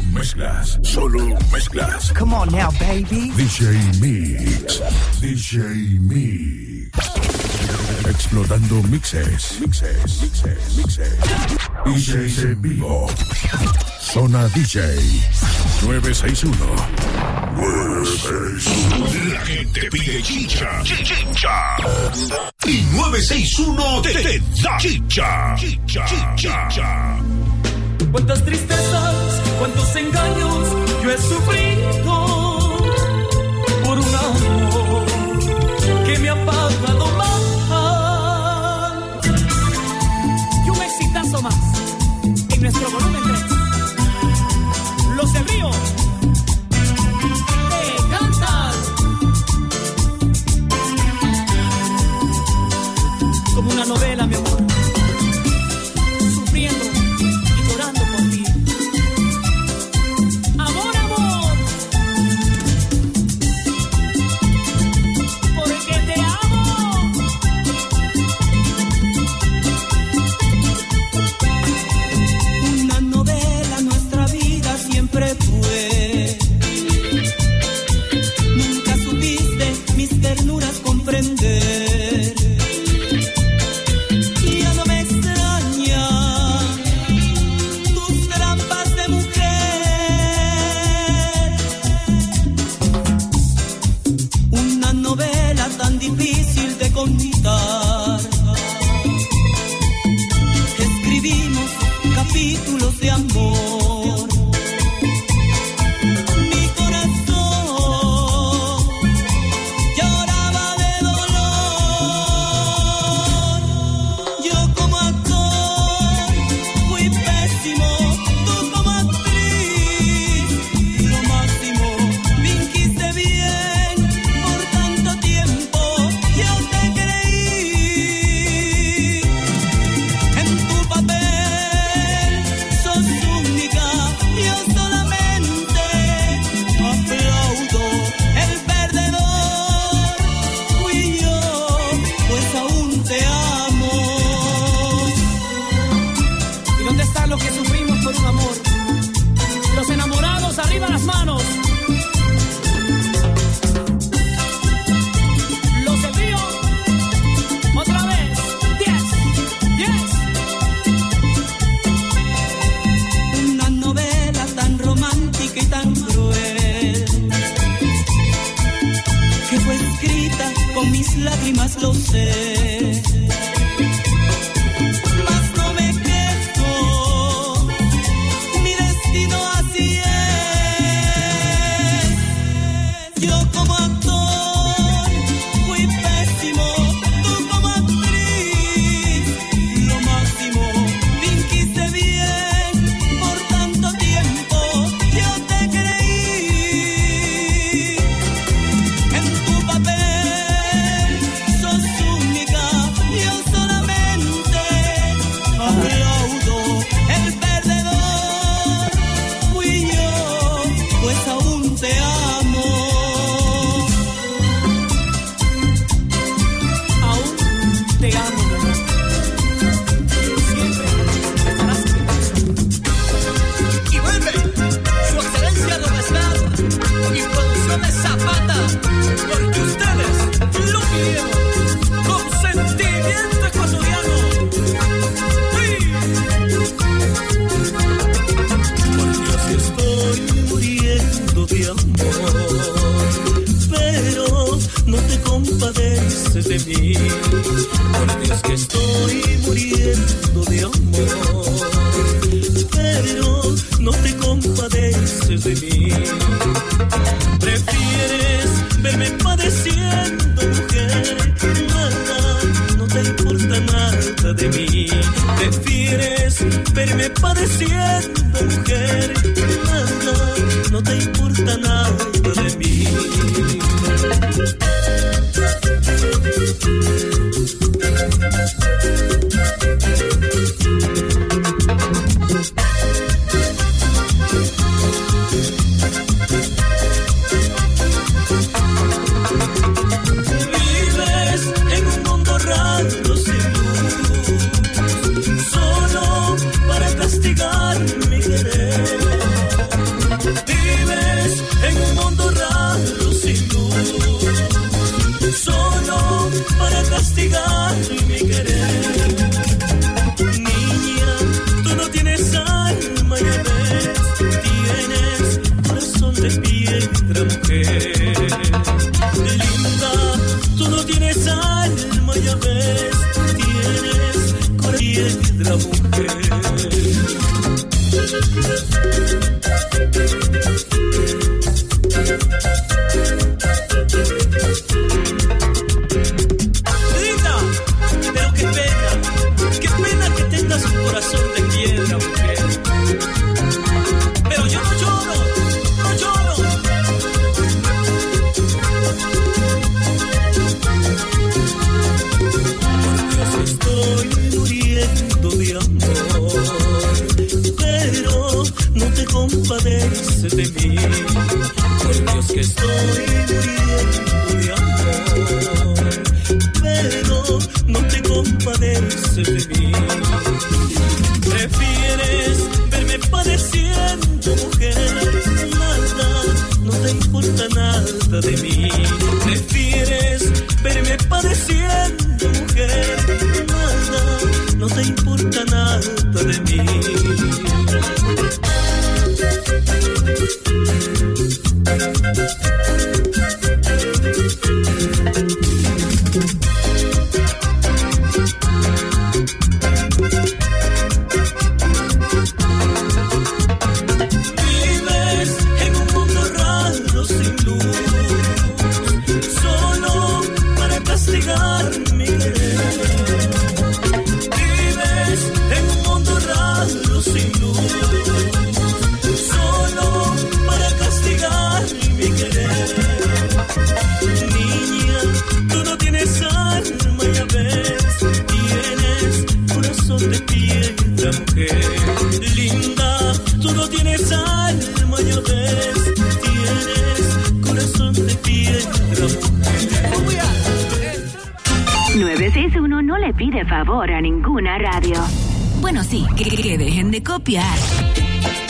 mezclas. Solo mezclas. Come on now, baby. DJ Mix. DJ Mix. Explotando mixes. DJs en vivo. Zona DJ 961. La gente pide chicha. Y 961 te da chicha. Cuántas tristezas, cuántos engaños yo he sufrido por un amor que me ha pagado mal. Y un exitazo más en nuestro volumen 3. Los del Río te cantan como una novela, mi amor, sufriendo y llorando por ti. Amor, amor, porque te amo. Una novela, nuestra vida siempre fue. Nunca supiste mis ternuras comprender. Ya no me extraña tus trampas de mujer. Una novela tan difícil de contar. Escribimos capítulos de amor. Mi corazón lloraba de dolor. Yo como actor fui pésimo, tú como actriz lo máximo. Fingiste bien por tanto tiempo, yo te creí. En tu papel sos única, yo solamente aplaudo. El perdedor fui yo, pues aún te amo. ¿Y dónde están los que sufrimos por un amor? Los enamorados, arriba las manos. Los del Río, otra vez. 10. Una novela tan romántica y tan cruel, que fue escrita con mis lágrimas, lo sé. Mas no me quejo, mi destino así es. Yo como actor fui pésimo, tú como actriz lo máximo. Fingiste bien por tanto tiempo, yo te creí. En tu papel sos única, yo solamente aplaudo. El perdedor fui yo, pues aún te amo. Aún te amo, bebé. Siempre estarás en mi corazón. Y vuelve su excelencia Romescal y Producciones Zapata, porque ustedes lo pidieron con sentimiento ecuatoriano. ¡Sí! Por Dios que estoy muriendo de amor, pero no te compadeces de mí. Por Dios que estoy muriendo de amor, pero no te compadeces de mí. Prefieres verme padeciendo, mujer, nada, no te importa nada de mí. Prefieres verme padeciendo, mujer, nada, no te importa nada de mí. Vives en un mundo raro sin luz, solo para castigar mi querer. Linda, pero qué pena que tengas un corazón de piedra, mujer. Pero yo no lloro, no lloro. Por Dios, estoy muriendo de amor, pero no te compadeces de mí. Por Dios que estoy muriendo de amor, pero no te compadeces de mí. Prefieres verme padeciendo, mujer, nada, no te importa nada de mí. Prefieres verme padeciendo, mujer, nada, no te importa nada de mí. Linda, tú no tienes alma, ya ves, tienes corazón de piedra, mujer. 961 no le pide favor a ninguna radio. Bueno, sí, que dejen de copiar.